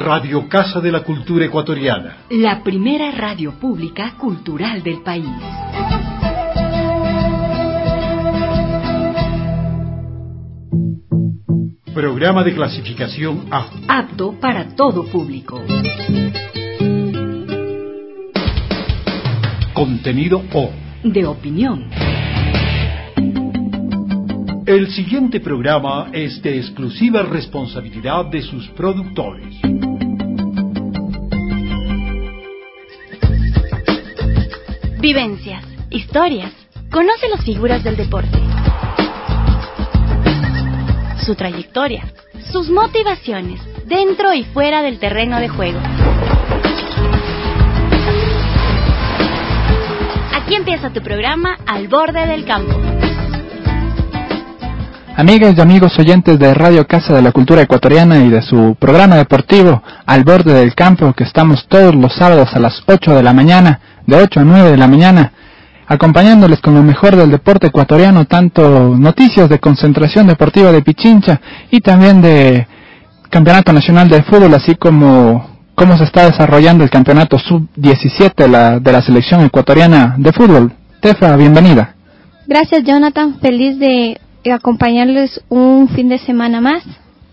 Radio Casa de la Cultura Ecuatoriana. La primera radio pública cultural del país. Programa de clasificación A. Apto para todo público. Contenido O. De opinión. El siguiente programa es de exclusiva responsabilidad de sus productores. Vivencias, historias. Conoce las figuras del deporte. Su trayectoria, sus motivaciones, dentro y fuera del terreno de juego. Aquí empieza tu programa Al Borde del Campo. Amigas y amigos oyentes de Radio Casa de la Cultura Ecuatoriana y de su programa deportivo Al Borde del Campo, que estamos todos los sábados a las 8 de la mañana, de 8 a 9 de la mañana, acompañándoles con lo mejor del deporte ecuatoriano, tanto noticias de concentración deportiva de Pichincha y también de Campeonato Nacional de Fútbol, así como cómo se está desarrollando el Campeonato Sub-17 de la selección ecuatoriana de fútbol. Tefa, bienvenida. Gracias, Jonathan, feliz de acompañarles un fin de semana más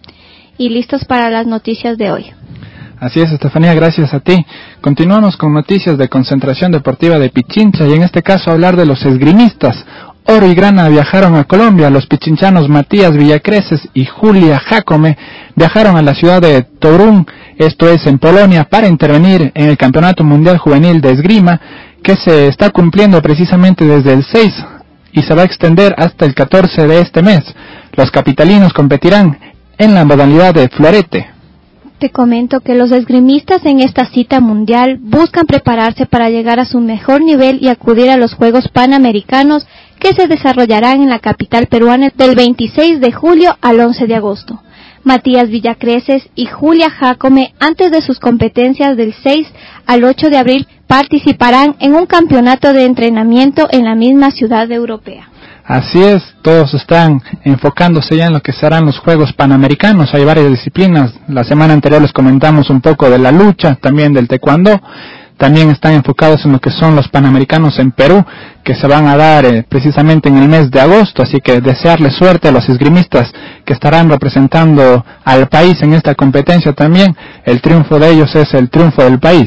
y listos para las noticias de hoy. Así es, Estefanía, gracias a ti. Continuamos con noticias de concentración deportiva de Pichincha y en este caso hablar de los esgrimistas. Oro y Grana viajaron a Colombia. Los pichinchanos Matías Villacreces y Julia Jacome viajaron a la ciudad de Torun, esto es en Polonia, para intervenir en el Campeonato Mundial Juvenil de Esgrima, que se está cumpliendo precisamente desde el 6 y se va a extender hasta el 14 de este mes. Los capitalinos competirán en la modalidad de florete. Te comento que los esgrimistas en esta cita mundial buscan prepararse para llegar a su mejor nivel y acudir a los Juegos Panamericanos que se desarrollarán en la capital peruana del 26 de julio al 11 de agosto. Matías Villacreces y Julia Jacome, antes de sus competencias del 6 al 8 de abril, participarán en un campeonato de entrenamiento en la misma ciudad europea. Así es, todos están enfocándose ya en lo que serán los Juegos Panamericanos. Hay varias disciplinas. La semana anterior les comentamos un poco de la lucha, también del taekwondo. También están enfocados en lo que son los Panamericanos en Perú, que se van a dar precisamente en el mes de agosto. Así que desearles suerte a los esgrimistas que estarán representando al país en esta competencia también. El triunfo de ellos es el triunfo del país.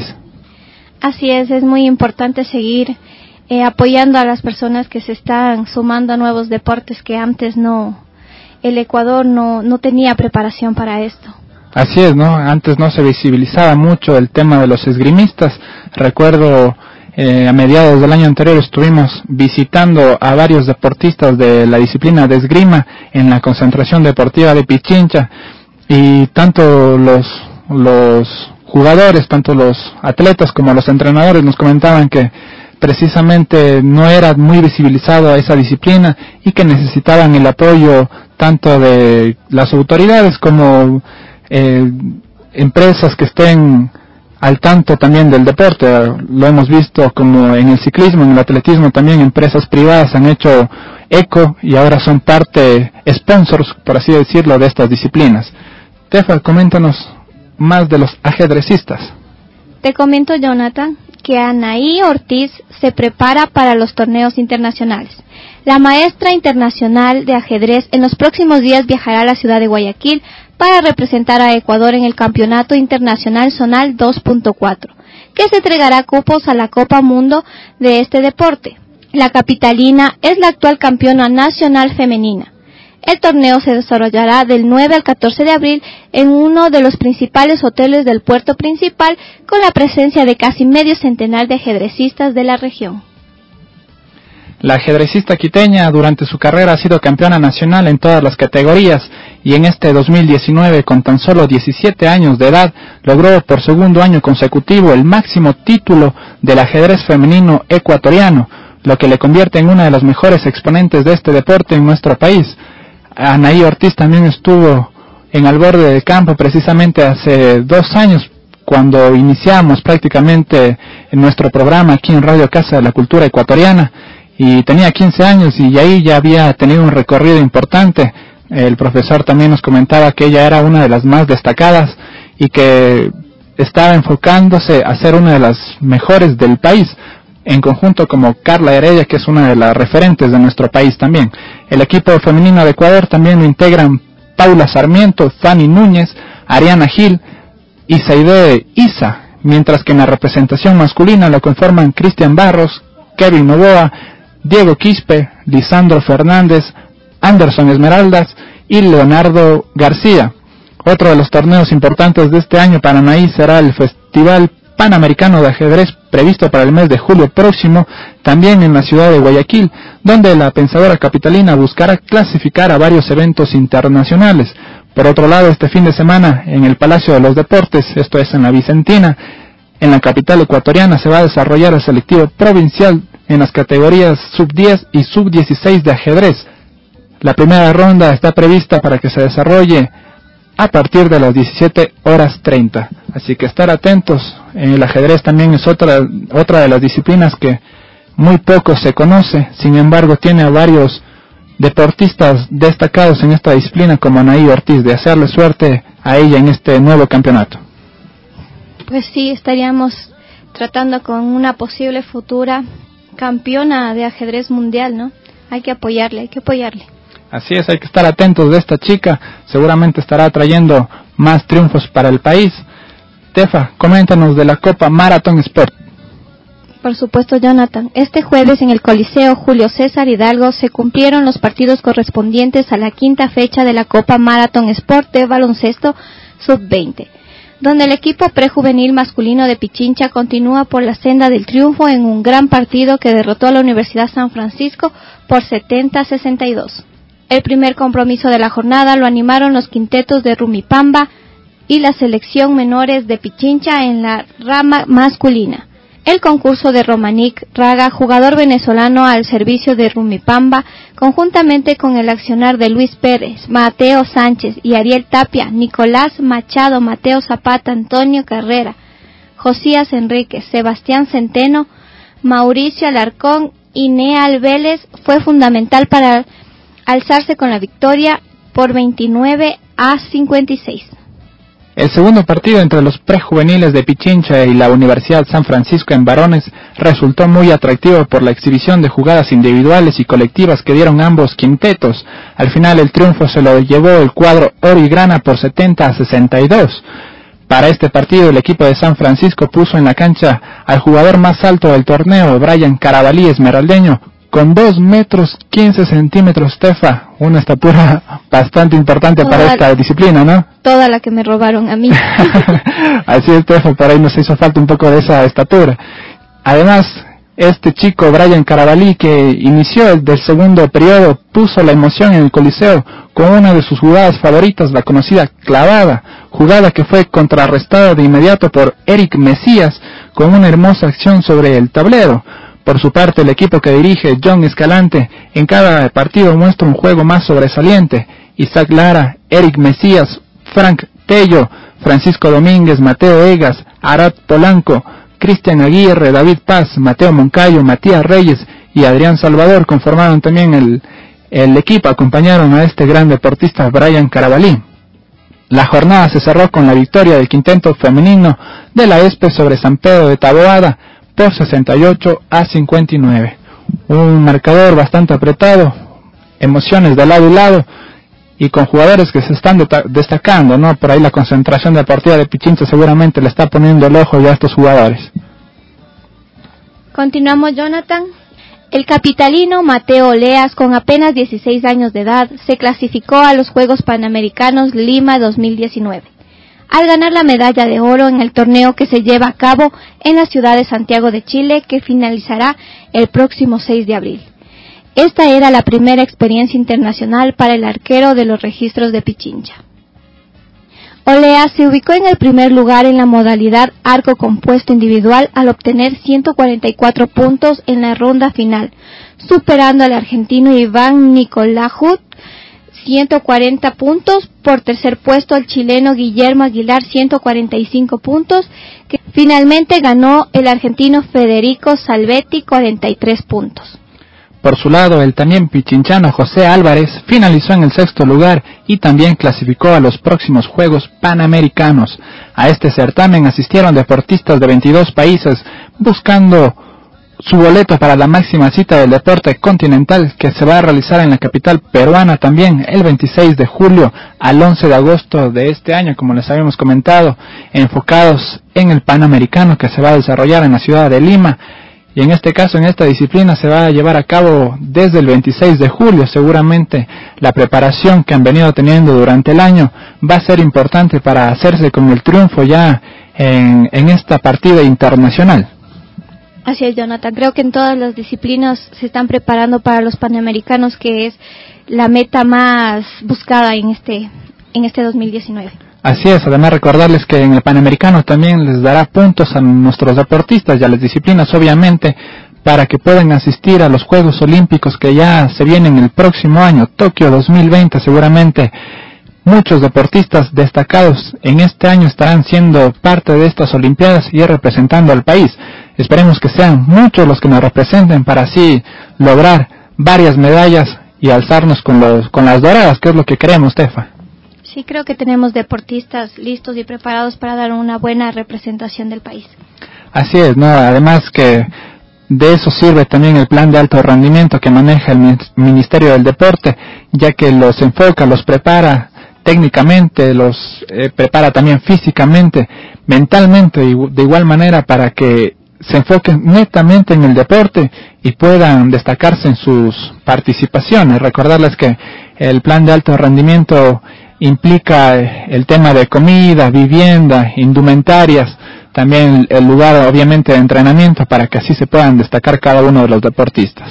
Así es muy importante seguir apoyando a las personas que se están sumando a nuevos deportes que antes el Ecuador no tenía preparación para esto. Así es, ¿no? Antes no se visibilizaba mucho el tema de los esgrimistas. Recuerdo a mediados del año anterior estuvimos visitando a varios deportistas de la disciplina de esgrima en la concentración deportiva de Pichincha, y tanto los jugadores, tanto los atletas como los entrenadores nos comentaban que precisamente no era muy visibilizado a esa disciplina y que necesitaban el apoyo tanto de las autoridades como empresas que estén al tanto también del deporte. Lo hemos visto como en el ciclismo, en el atletismo también empresas privadas han hecho eco y ahora son parte, sponsors, por así decirlo, de estas disciplinas. Tefa, coméntanos más de los ajedrecistas. Te comento, Jonathan, que Anaí Ortiz se prepara para los torneos internacionales. La maestra internacional de ajedrez en los próximos días viajará a la ciudad de Guayaquil para representar a Ecuador en el Campeonato Internacional Zonal 2.4, que se entregará cupos a la Copa Mundo de este deporte. La capitalina es la actual campeona nacional femenina. El torneo se desarrollará del 9 al 14 de abril en uno de los principales hoteles del puerto principal, con la presencia de casi medio centenar de ajedrecistas de la región. La ajedrecista quiteña durante su carrera ha sido campeona nacional en todas las categorías y en este 2019, con tan solo 17 años de edad, logró por segundo año consecutivo el máximo título del ajedrez femenino ecuatoriano, lo que le convierte en una de las mejores exponentes de este deporte en nuestro país. Anaí Ortiz también estuvo en Al Borde del Campo precisamente hace 2 años, cuando iniciamos prácticamente en nuestro programa aquí en Radio Casa de la Cultura Ecuatoriana, y tenía 15 años y ahí ya había tenido un recorrido importante. El profesor también nos comentaba que ella era una de las más destacadas y que está enfocándose a ser una de las mejores del país, en conjunto como Carla Heredia, que es una de las referentes de nuestro país también. El equipo femenino de Ecuador también lo integran Paula Sarmiento, Fanny Núñez, Ariana Gil y Saide Isa, mientras que en la representación masculina lo conforman Cristian Barros, Kevin Novoa, Diego Quispe, Lisandro Fernández, Anderson Esmeraldas y Leonardo García. Otro de los torneos importantes de este año para Anaí será el Festival Panamericano de Ajedrez previsto para el mes de julio próximo, también en la ciudad de Guayaquil, donde la pensadora capitalina buscará clasificar a varios eventos internacionales. Por otro lado, este fin de semana, en el Palacio de los Deportes, esto es en la Vicentina, en la capital ecuatoriana, se va a desarrollar el selectivo provincial en las categorías sub-10 y sub-16 de ajedrez. La primera ronda está prevista para que se desarrolle a partir de las 17:30. Así que estar atentos. El ajedrez también es otra de las disciplinas que muy poco se conoce. Sin embargo, tiene a varios deportistas destacados en esta disciplina, como Anaí Ortiz. De hacerle suerte a ella en este nuevo campeonato. Pues sí, estaríamos tratando con una posible futura campeona de ajedrez mundial, ¿no? Hay que apoyarle. Así es, hay que estar atentos de esta chica, seguramente estará trayendo más triunfos para el país. Tefa, coméntanos de la Copa Marathon Sport. Por supuesto, Jonathan. Este jueves en el Coliseo Julio César Hidalgo se cumplieron los partidos correspondientes a la quinta fecha de la Copa Marathon Sport de baloncesto sub-20, donde el equipo prejuvenil masculino de Pichincha continúa por la senda del triunfo en un gran partido que derrotó a la Universidad San Francisco por 70-62. El primer compromiso de la jornada lo animaron los quintetos de Rumipamba y la selección menores de Pichincha en la rama masculina. El concurso de Romanic Raga, jugador venezolano al servicio de Rumipamba, conjuntamente con el accionar de Luis Pérez, Mateo Sánchez y Ariel Tapia, Nicolás Machado, Mateo Zapata, Antonio Carrera, Josías Enríquez, Sebastián Centeno, Mauricio Alarcón y Neal Vélez, fue fundamental para alzarse con la victoria por 29-56. El segundo partido entre los prejuveniles de Pichincha y la Universidad San Francisco en varones resultó muy atractivo por la exhibición de jugadas individuales y colectivas que dieron ambos quintetos. Al final el triunfo se lo llevó el cuadro oro y grana por 70-62. Para este partido el equipo de San Francisco puso en la cancha al jugador más alto del torneo, Brian Carabalí, esmeraldeño, con 2 metros 15 centímetros, Tefa, una estatura bastante importante para esta disciplina, ¿no? Toda la que me robaron a mí. Así es, Tefa, por ahí nos hizo falta un poco de esa estatura. Además, este chico, Brian Carabalí, que inició del segundo periodo, puso la emoción en el Coliseo con una de sus jugadas favoritas, la conocida clavada, jugada que fue contrarrestada de inmediato por Eric Mesías con una hermosa acción sobre el tablero. Por su parte, el equipo que dirige John Escalante en cada partido muestra un juego más sobresaliente. Isaac Lara, Eric Mesías, Frank Tello, Francisco Domínguez, Mateo Egas, Arad Polanco, Cristian Aguirre, David Paz, Mateo Moncayo, Matías Reyes y Adrián Salvador conformaron también el equipo, acompañaron a este gran deportista Brian Carabalí. La jornada se cerró con la victoria del quinteto femenino de la ESPE sobre San Pedro de Taboada por 68-59. Un marcador bastante apretado, emociones de lado y lado, y con jugadores que se están destacando, ¿no? Por ahí la concentración deportiva de Pichincha seguramente le está poniendo el ojo ya a estos jugadores. Continuamos, Jonathan. El capitalino Mateo Oleas, con apenas 16 años de edad, se clasificó a los Juegos Panamericanos Lima 2019. Al ganar la medalla de oro en el torneo que se lleva a cabo en la ciudad de Santiago de Chile, que finalizará el próximo 6 de abril. Esta era la primera experiencia internacional para el arquero de los registros de Pichincha. Olea se ubicó en el primer lugar en la modalidad arco compuesto individual al obtener 144 puntos en la ronda final, superando al argentino Iván Nicolajut 140 puntos, por tercer puesto el chileno Guillermo Aguilar 145 puntos, que finalmente ganó el argentino Federico Salvetti 43 puntos. Por su lado, el también pichinchano José Álvarez finalizó en el 6º lugar y también clasificó a los próximos Juegos Panamericanos. A este certamen asistieron deportistas de 22 países buscando su boleto para la máxima cita del deporte continental que se va a realizar en la capital peruana también el 26 de julio al 11 de agosto de este año, como les habíamos comentado, enfocados en el Panamericano que se va a desarrollar en la ciudad de Lima. Y en este caso, en esta disciplina se va a llevar a cabo desde el 26 de julio. Seguramente la preparación que han venido teniendo durante el año va a ser importante para hacerse con el triunfo ya en esta partida internacional. Así es, Jonathan. Creo que en todas las disciplinas se están preparando para los Panamericanos, que es la meta más buscada en este 2019. Así es, además recordarles que en el Panamericano también les dará puntos a nuestros deportistas y a las disciplinas, obviamente, para que puedan asistir a los Juegos Olímpicos que ya se vienen el próximo año, Tokio 2020. Seguramente muchos deportistas destacados en este año estarán siendo parte de estas Olimpiadas y representando al país. Esperemos que sean muchos los que nos representen para así lograr varias medallas y alzarnos con las doradas, que es lo que queremos, Tefa. Sí, creo que tenemos deportistas listos y preparados para dar una buena representación del país. Así es, ¿no? Además que de eso sirve también el plan de alto rendimiento que maneja el Ministerio del Deporte, ya que los enfoca, los prepara técnicamente, los prepara también físicamente, mentalmente, y de igual manera para que se enfoquen netamente en el deporte y puedan destacarse en sus participaciones. Recordarles que el plan de alto rendimiento implica el tema de comida, vivienda, indumentarias, también el lugar obviamente de entrenamiento para que así se puedan destacar cada uno de los deportistas.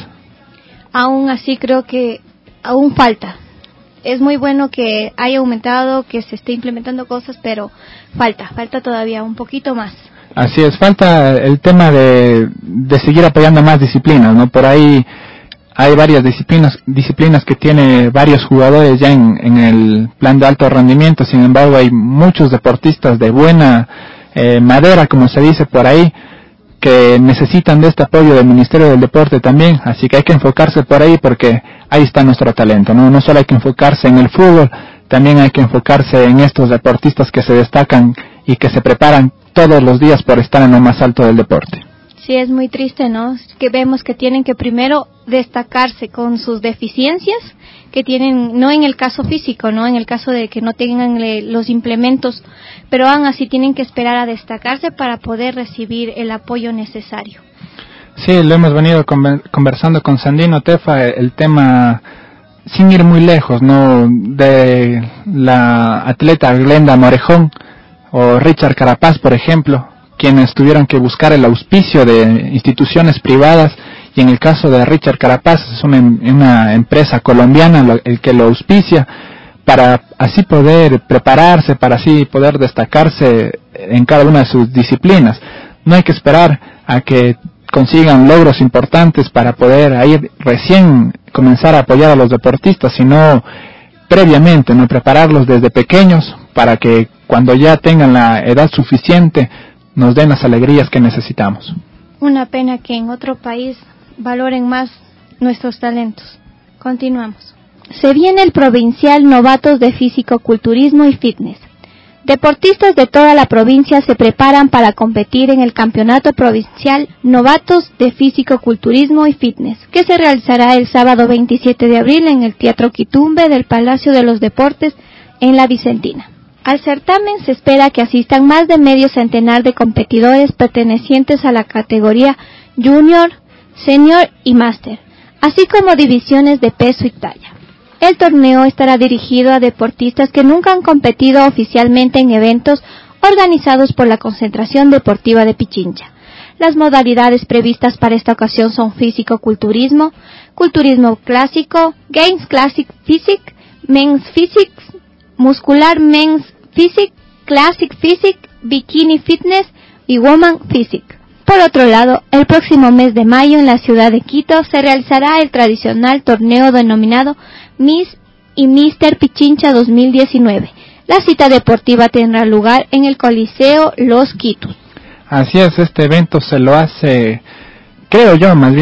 Aún así creo que aún falta. Es muy bueno que haya aumentado, que se esté implementando cosas, pero falta todavía un poquito más. Así es, falta el tema de seguir apoyando más disciplinas, ¿no? Por ahí hay varias disciplinas que tiene varios jugadores ya en el plan de alto rendimiento. Sin embargo, hay muchos deportistas de buena madera, como se dice por ahí, que necesitan de este apoyo del Ministerio del Deporte también. Así que hay que enfocarse por ahí porque ahí está nuestro talento, ¿no? No solo hay que enfocarse en el fútbol, también hay que enfocarse en estos deportistas que se destacan y que se preparan todos los días por estar en lo más alto del deporte. Sí, es muy triste, ¿no? Que vemos que tienen que primero destacarse con sus deficiencias que tienen, no en el caso físico, ¿no? En el caso de que no tengan los implementos, pero aún así tienen que esperar a destacarse para poder recibir el apoyo necesario. Sí, lo hemos venido conversando con Sandino, Tefa, el tema sin ir muy lejos, ¿no? De la atleta Glenda Morejón o Richard Carapaz, por ejemplo, quienes tuvieron que buscar el auspicio de instituciones privadas, y en el caso de Richard Carapaz es una empresa colombiana el que lo auspicia para así poder prepararse, para así poder destacarse en cada una de sus disciplinas. No hay que esperar a que consigan logros importantes para poder ahí recién comenzar a apoyar a los deportistas, sino previamente, ¿no? Prepararlos desde pequeños para que cuando ya tengan la edad suficiente nos den las alegrías que necesitamos. Una pena que en otro país valoren más nuestros talentos. Continuamos. Se viene el provincial Novatos de Físico-Culturismo y Fitness. Deportistas de toda la provincia se preparan para competir en el Campeonato Provincial Novatos de Físico-Culturismo y Fitness, que se realizará el sábado 27 de abril en el Teatro Quitumbe del Palacio de los Deportes en La Vicentina. Al certamen se espera que asistan más de medio centenar de competidores pertenecientes a la categoría Junior, Senior y Master, así como divisiones de peso y talla. El torneo estará dirigido a deportistas que nunca han competido oficialmente en eventos organizados por la Concentración Deportiva de Pichincha. Las modalidades previstas para esta ocasión son físico-culturismo, culturismo clásico, Games Classic Physique, Men's Physique, Muscular Men's Physique, Classic Physique, Bikini Fitness y Woman Physique. Por otro lado, el próximo mes de mayo en la ciudad de Quito se realizará el tradicional torneo denominado Miss y Mr. Pichincha 2019. La cita deportiva tendrá lugar en el Coliseo Los Quitos. Así es, este evento se lo hace, creo yo, más bien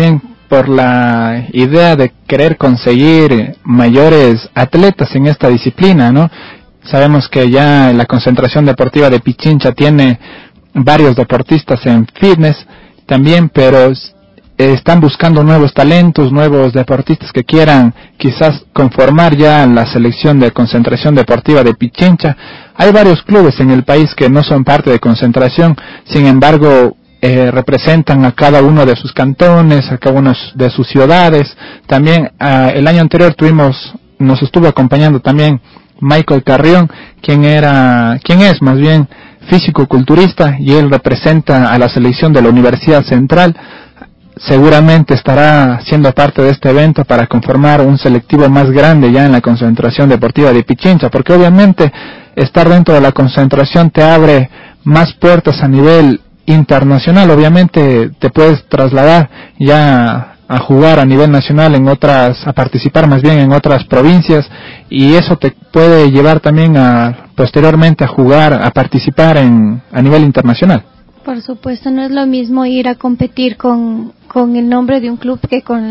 por la idea de querer conseguir mayores atletas en esta disciplina, ¿no? Sabemos que ya la concentración deportiva de Pichincha tiene varios deportistas en fitness también, pero están buscando nuevos talentos, nuevos deportistas que quieran quizás conformar ya la selección de concentración deportiva de Pichincha. Hay varios clubes en el país que no son parte de concentración, sin embargo representan a cada uno de sus cantones, a cada uno de sus ciudades. También el año anterior nos estuvo acompañando también Michael Carrión, quien es más bien físico-culturista, y él representa a la selección de la Universidad Central. Seguramente estará siendo parte de este evento para conformar un selectivo más grande ya en la concentración deportiva de Pichincha, porque obviamente estar dentro de la concentración te abre más puertas a nivel internacional. Obviamente te puedes trasladar ya a jugar a nivel nacional a participar más bien en otras provincias, y eso te puede llevar también posteriormente a participar a nivel internacional. Por supuesto, no es lo mismo ir a competir con el nombre de un club que por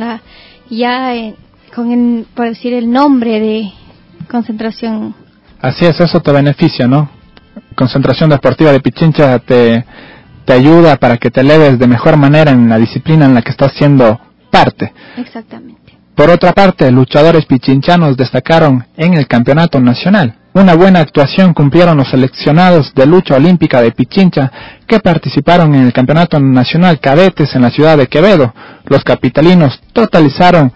decir el nombre de concentración. Así es, eso te beneficia, ¿no? Concentración Deportiva de Pichincha te ayuda para que te eleves de mejor manera en la disciplina en la que estás siendo parte. Exactamente. Por otra parte, luchadores pichinchanos destacaron en el campeonato nacional. Una buena actuación cumplieron los seleccionados de lucha olímpica de Pichincha, que participaron en el campeonato nacional cadetes en la ciudad de Quevedo. Los capitalinos totalizaron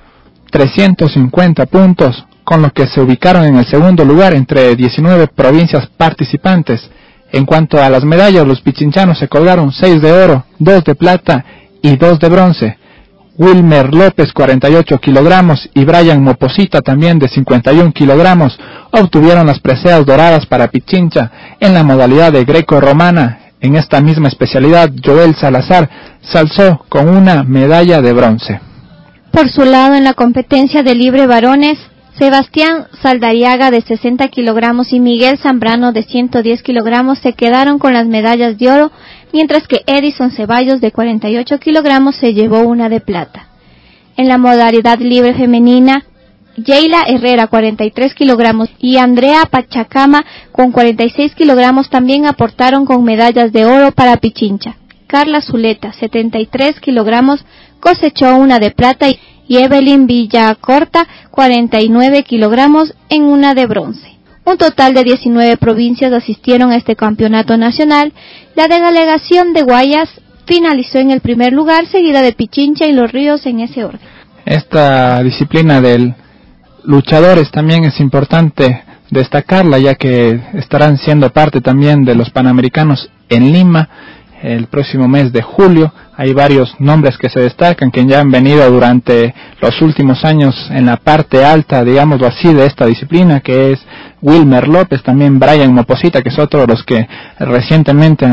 350 puntos, con lo que se ubicaron en el segundo lugar entre 19 provincias participantes. En cuanto a las medallas, los pichinchanos se colgaron 6 de oro, 2 de plata y 2 de bronce. Wilmer López, 48 kilogramos, y Brian Moposita, también de 51 kilogramos, obtuvieron las preseas doradas para Pichincha en la modalidad de greco-romana. En esta misma especialidad, Joel Salazar se alzó con una medalla de bronce. Por su lado, en la competencia de libre varones, Sebastián Saldariaga, de 60 kilogramos, y Miguel Zambrano, de 110 kilogramos, se quedaron con las medallas de oro, mientras que Edison Ceballos, de 48 kilogramos, se llevó una de plata. En la modalidad libre femenina, Yeila Herrera, 43 kilogramos, y Andrea Pachacama, con 46 kilogramos, también aportaron con medallas de oro para Pichincha. Carla Zuleta, 73 kilogramos, cosechó una de plata, y Evelyn Villacorta, 49 kilogramos, en una de bronce. Un total de 19 provincias asistieron a este campeonato nacional. La delegación de Guayas finalizó en el primer lugar, seguida de Pichincha y Los Ríos en ese orden. Esta disciplina de luchadores también es importante destacarla, ya que estarán siendo parte también de los Panamericanos en Lima el próximo mes de julio. Hay varios nombres que se destacan, que ya han venido durante los últimos años en la parte alta, digámoslo así, de esta disciplina, que es Wilmer López, también Brian Moposita, que es otro de los que recientemente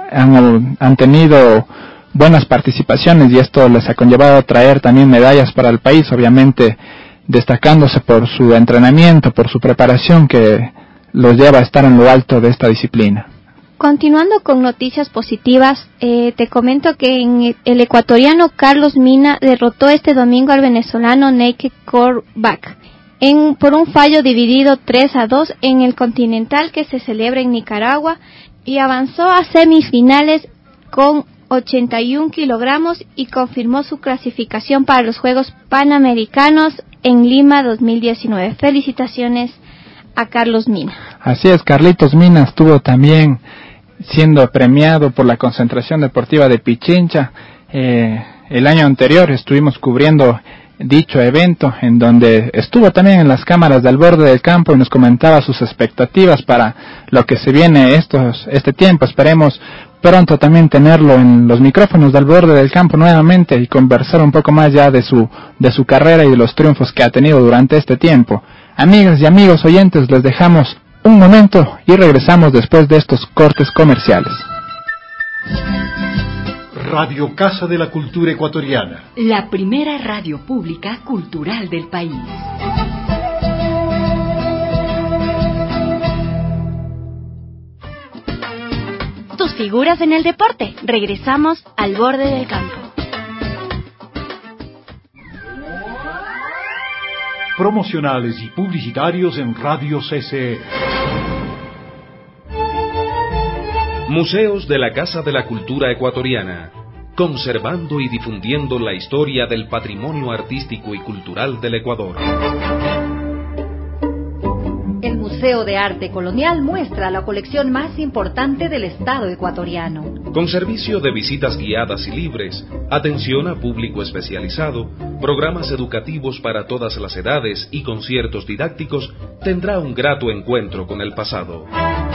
han tenido buenas participaciones, y esto les ha conllevado a traer también medallas para el país, obviamente destacándose por su entrenamiento, por su preparación, que los lleva a estar en lo alto de esta disciplina. Continuando con noticias positivas, te comento que el ecuatoriano Carlos Mina derrotó este domingo al venezolano Naked Corbach por un fallo dividido 3-2 en el Continental, que se celebra en Nicaragua, y avanzó a semifinales con 81 kilogramos y confirmó su clasificación para los Juegos Panamericanos en Lima 2019. Felicitaciones a Carlos Mina. Así es, Carlitos Mina estuvo también siendo premiado por la Concentración Deportiva de Pichincha. El año anterior estuvimos cubriendo dicho evento, en donde estuvo también en las cámaras del Borde del Campo y nos comentaba sus expectativas para lo que se viene este tiempo. Esperemos pronto también tenerlo en los micrófonos del Borde del Campo nuevamente y conversar un poco más ya de su carrera y de los triunfos que ha tenido durante este tiempo. Amigas y amigos oyentes, les dejamos un momento y regresamos después de estos cortes comerciales. Radio Casa de la Cultura Ecuatoriana. La primera radio pública cultural del país. Tus figuras en el deporte. Regresamos al Borde del Campo. promocionales y publicitarios en Radio CCE. Museos de la Casa de la Cultura Ecuatoriana, conservando y difundiendo la historia del patrimonio artístico y cultural del Ecuador. El Museo de Arte Colonial muestra la colección más importante del Estado ecuatoriano. Con servicio de visitas guiadas y libres, atención a público especializado, programas educativos para todas las edades y conciertos didácticos, tendrá un grato encuentro con el pasado.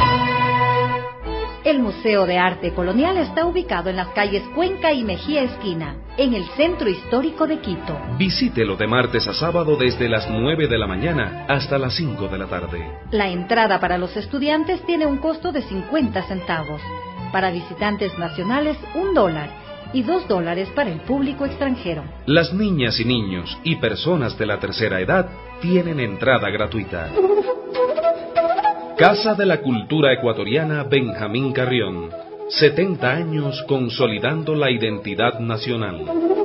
El Museo de Arte Colonial está ubicado en las calles Cuenca y Mejía Esquina, en el centro histórico de Quito. Visítelo de martes a sábado desde las 9 de la mañana hasta las 5 de la tarde. La entrada para los estudiantes tiene un costo de 50 centavos. Para visitantes nacionales, $1 y $2 para el público extranjero. Las niñas y niños y personas de la tercera edad tienen entrada gratuita. Casa de la Cultura Ecuatoriana Benjamín Carrión. 70 años consolidando la identidad nacional.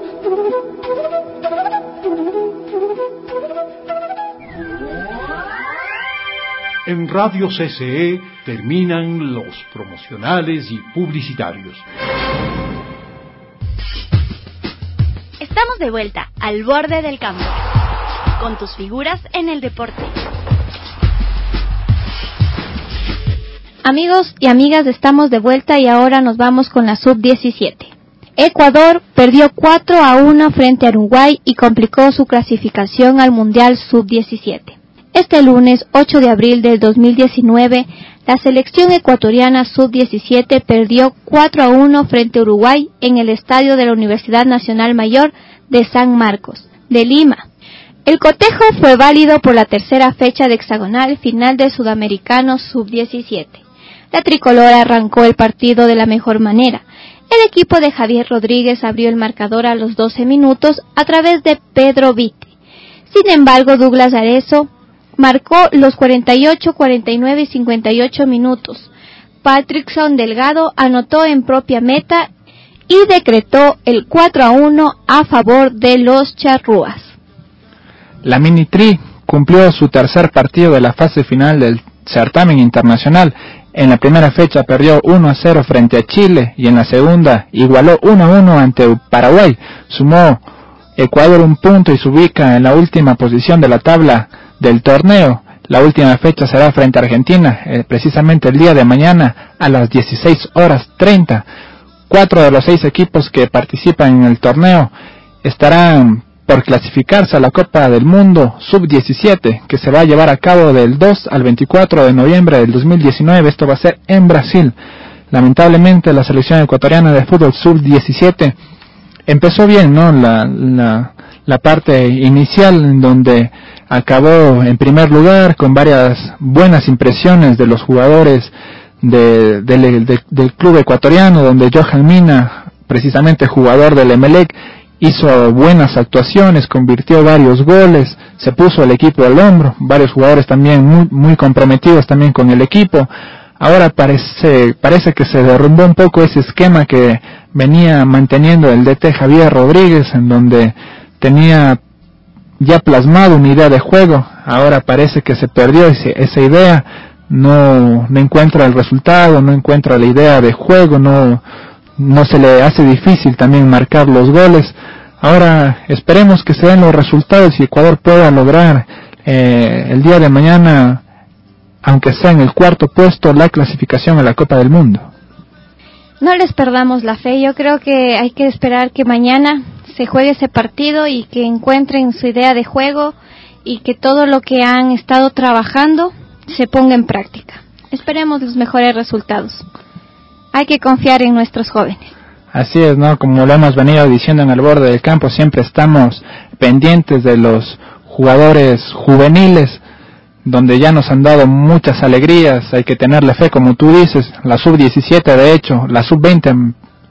En Radio CCE terminan los promocionales y publicitarios. Estamos de vuelta al borde del campo, con tus figuras en el deporte. Amigos y amigas, estamos de vuelta y ahora nos vamos con la Sub-17. Ecuador perdió 4-1 frente a Uruguay y complicó su clasificación al Mundial Sub-17. Este lunes 8 de abril del 2019, la selección ecuatoriana Sub-17 perdió 4-1 frente a Uruguay en el estadio de la Universidad Nacional Mayor de San Marcos, de Lima. El cotejo fue válido por la tercera fecha de hexagonal final del Sudamericano Sub-17. La tricolor arrancó el partido de la mejor manera. El equipo de Javier Rodríguez abrió el marcador a los 12 minutos a través de Pedro Vite. Sin embargo, Douglas Arezzo marcó los 48, 49 y 58 minutos. Patrickson Delgado anotó en propia meta y decretó el 4-1 a favor de los charrúas. La Mini Tri cumplió su tercer partido de la fase final del certamen internacional. En la primera fecha perdió 1-0 frente a Chile y en la segunda igualó 1-1 ante Paraguay. Sumó Ecuador un punto y se ubica en la última posición de la tabla del torneo. La última fecha será frente a Argentina, precisamente el día de mañana a las 16:30. 4 de los 6 equipos que participan en el torneo estarán por clasificarse a la Copa del Mundo Sub-17, que se va a llevar a cabo del 2 al 24 de noviembre del 2019. Esto va a ser en Brasil. Lamentablemente la selección ecuatoriana de fútbol Sub-17 empezó bien, ¿no? La parte inicial, en donde acabó en primer lugar con varias buenas impresiones de los jugadores del club ecuatoriano, donde Johan Mina, precisamente jugador del Emelec, hizo buenas actuaciones, convirtió varios goles, se puso el equipo al hombro, varios jugadores también muy comprometidos también con el equipo. Ahora parece que se derrumbó un poco ese esquema que venía manteniendo el DT Javier Rodríguez, en donde tenía ya plasmado una idea de juego. Ahora parece que se perdió esa idea, no encuentra el resultado, no encuentra la idea de juego, no se le hace difícil también marcar los goles. Ahora esperemos que se den los resultados y Ecuador pueda lograr el día de mañana, aunque sea en el cuarto puesto, la clasificación a la Copa del Mundo. No les perdamos la fe. Yo creo que hay que esperar que mañana se juegue ese partido y que encuentren su idea de juego y que todo lo que han estado trabajando se ponga en práctica. Esperemos los mejores resultados. Hay que confiar en nuestros jóvenes. Así es, ¿no? Como lo hemos venido diciendo en el borde del campo, siempre estamos pendientes de los jugadores juveniles, donde ya nos han dado muchas alegrías. Hay que tenerle fe, como tú dices. La Sub-17, de hecho, la Sub-20,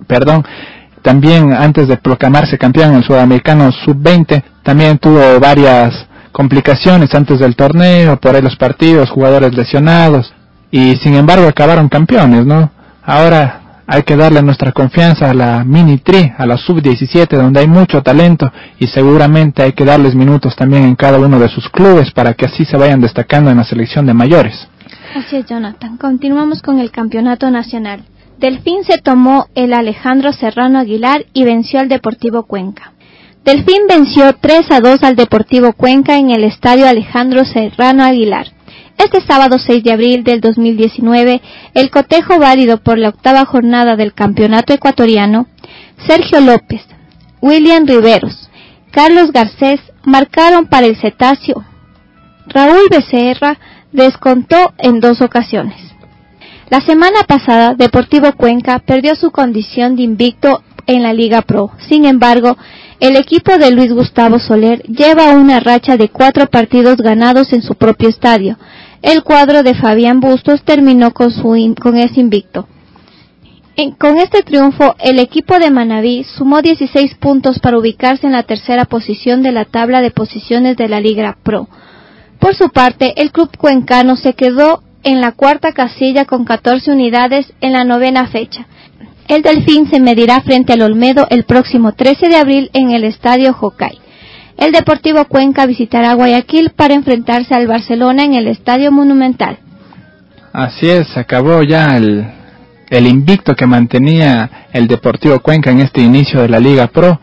también antes de proclamarse campeón en el Sudamericano Sub-20, también tuvo varias complicaciones antes del torneo, por ahí los partidos, jugadores lesionados, y sin embargo acabaron campeones, ¿no? Ahora Hay que darle nuestra confianza a la Mini Tri, a la Sub-17, donde hay mucho talento, y seguramente hay que darles minutos también en cada uno de sus clubes para que así se vayan destacando en la selección de mayores. Así es, Jonathan. Continuamos con el campeonato nacional. Delfín se tomó el Alejandro Serrano Aguilar y venció al Deportivo Cuenca. Delfín venció 3-2 al Deportivo Cuenca en el estadio Alejandro Serrano Aguilar. Este sábado 6 de abril del 2019, el cotejo válido por la 8ª jornada del campeonato ecuatoriano, Sergio López, William Riveros, Carlos Garcés marcaron para el Cetáceo. Raúl Becerra descontó en 2 ocasiones. La semana pasada, Deportivo Cuenca perdió su condición de invicto en la Liga Pro. Sin embargo, el equipo de Luis Gustavo Soler lleva una racha de 4 partidos ganados en su propio estadio. El cuadro de Fabián Bustos terminó con ese invicto. Con este triunfo, el equipo de Manabí sumó 16 puntos para ubicarse en la 3ª posición de la tabla de posiciones de la Liga Pro. Por su parte, el club cuencano se quedó en la 4ª casilla con 14 unidades en la 9ª fecha. El Delfín se medirá frente al Olmedo el próximo 13 de abril en el Estadio Jocay. El Deportivo Cuenca visitará Guayaquil para enfrentarse al Barcelona en el Estadio Monumental. Así es, acabó ya el invicto que mantenía el Deportivo Cuenca en este inicio de la Liga Pro,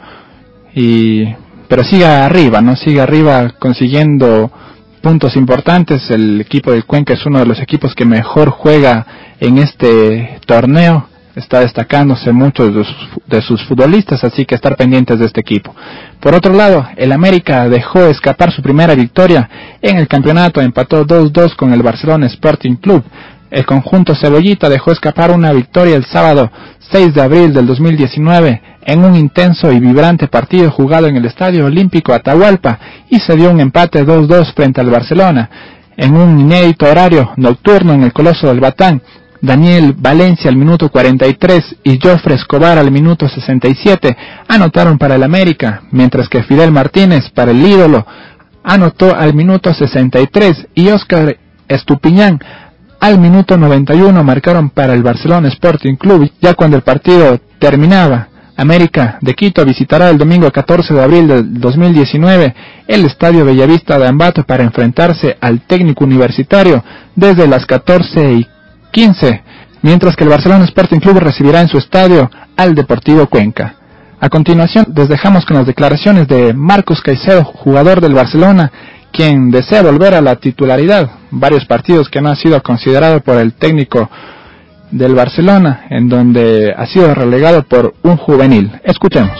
pero sigue arriba, ¿no? Sigue arriba consiguiendo puntos importantes. El equipo de Cuenca es uno de los equipos que mejor juega en este torneo. Está destacándose muchos de sus futbolistas, así que estar pendientes de este equipo. Por otro lado, el América dejó escapar su primera victoria en el campeonato, empató 2-2 con el Barcelona Sporting Club. El conjunto cebollita dejó escapar una victoria el sábado 6 de abril del 2019 en un intenso y vibrante partido jugado en el Estadio Olímpico Atahualpa, y se dio un empate 2-2 frente al Barcelona. En un inédito horario nocturno en el Coloso del Batán, Daniel Valencia al minuto 43 y Jofre Escobar al minuto 67 anotaron para el América, mientras que Fidel Martínez para el ídolo anotó al minuto 63 y Óscar Estupiñán al minuto 91 marcaron para el Barcelona Sporting Club. Ya cuando el partido terminaba, América de Quito visitará el domingo 14 de abril del 2019 el Estadio Bellavista de Ambato para enfrentarse al Técnico Universitario desde las 14:15, mientras que el Barcelona Sporting Club recibirá en su estadio al Deportivo Cuenca. A continuación, les dejamos con las declaraciones de Marcos Caicedo, jugador del Barcelona, quien desea volver a la titularidad. Varios partidos que no han sido considerados por el técnico del Barcelona, en donde ha sido relegado por un juvenil. Escuchemos.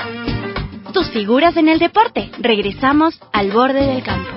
Tus figuras en el deporte. Regresamos al borde del campo.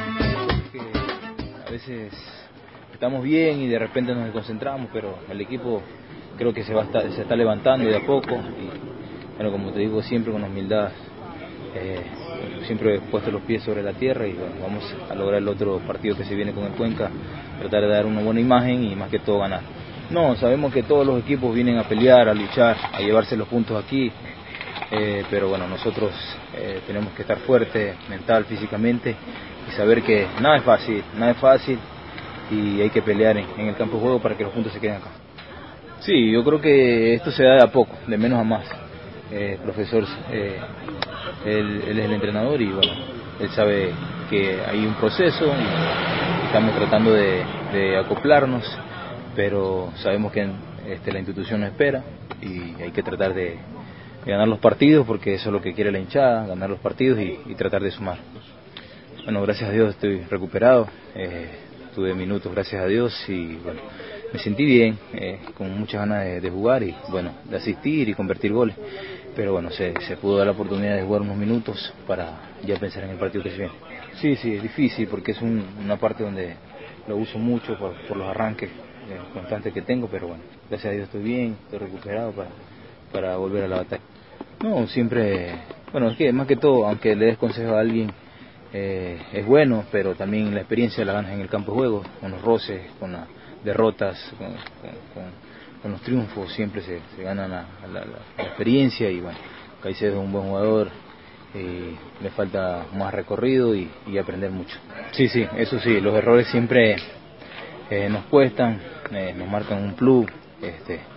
A veces estamos bien y de repente nos desconcentramos, pero el equipo creo que se está levantando de a poco y bueno, como te digo, siempre con humildad, siempre he puesto los pies sobre la tierra y bueno, vamos a lograr el otro partido que se viene con el Cuenca, tratar de dar una buena imagen y más que todo ganar. No, sabemos que todos los equipos vienen a pelear, a luchar, a llevarse los puntos aquí, pero bueno, nosotros tenemos que estar fuertes, mental, físicamente, y saber que nada es fácil y hay que pelear en el campo de juego para que los puntos se queden acá. Sí, yo creo que esto se da de a poco, de menos a más. El profesor, él es el entrenador y bueno, él sabe que hay un proceso y estamos tratando de acoplarnos, pero sabemos que la institución nos espera y hay que tratar de ganar los partidos, porque eso es lo que quiere la hinchada, ganar los partidos y tratar de sumar. Bueno, gracias a Dios estoy recuperado, tuve minutos gracias a Dios y bueno, me sentí bien, con muchas ganas de jugar y bueno, de asistir y convertir goles, pero bueno, se pudo dar la oportunidad de jugar unos minutos para ya pensar en el partido que se viene. Sí, es difícil porque es una parte donde lo uso mucho por los arranques constantes que tengo, pero bueno, gracias a Dios estoy bien, estoy recuperado para volver a la batalla. No, siempre, bueno, es que más que todo, aunque le des consejo a alguien, es bueno, pero también la experiencia la ganas en el campo de juego, con los roces, con las derrotas, con los triunfos, siempre se gana la experiencia y bueno, Caicedo es un buen jugador, le falta más recorrido y aprender mucho. Sí, eso sí, los errores siempre nos cuestan, nos marcan un plus,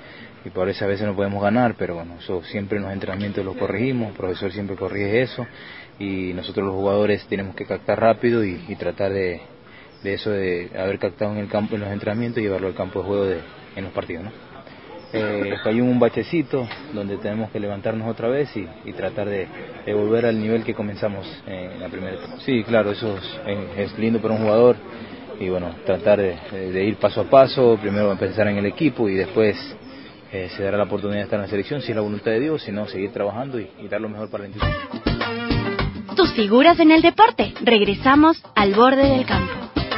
por eso a veces no podemos ganar, pero bueno, eso siempre en los entrenamientos lo corregimos, el profesor siempre corrige eso y nosotros los jugadores tenemos que captar rápido y tratar de eso de haber captado en el campo, en los entrenamientos, y llevarlo al campo de juego en los partidos, ¿no? Cayó un bachecito donde tenemos que levantarnos otra vez y tratar de volver al nivel que comenzamos en la primera etapa. Sí, claro, eso es lindo para un jugador, y bueno, tratar de ir paso a paso, primero pensar en el equipo y después se dará la oportunidad de estar en la selección, si es la voluntad de Dios, si no, seguir trabajando y dar lo mejor para la institución. Tus figuras en el deporte. Regresamos al borde del campo.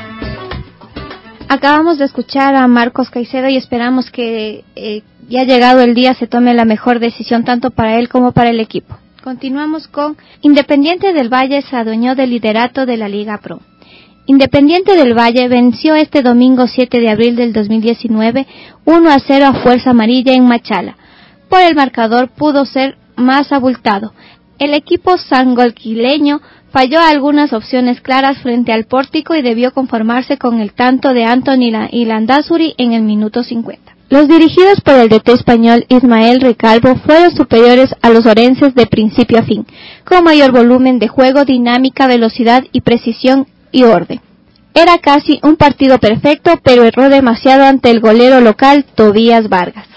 Acabamos de escuchar a Marcos Caicedo y esperamos que ya llegado el día se tome la mejor decisión tanto para él como para el equipo. Continuamos con Independiente del Valle se adueñó del liderato de la Liga Pro. Independiente del Valle venció este domingo 7 de abril del 2019 1-0 a Fuerza Amarilla en Machala. Por el marcador pudo ser más abultado. El equipo sangolquileño falló algunas opciones claras frente al pórtico y debió conformarse con el tanto de Anthony Landázuri en el minuto 50. Los dirigidos por el DT español Ismael Recalvo fueron superiores a los orenses de principio a fin, con mayor volumen de juego, dinámica, velocidad y precisión y orden. Era casi un partido perfecto, pero erró demasiado ante el golero local Tobías Vargas.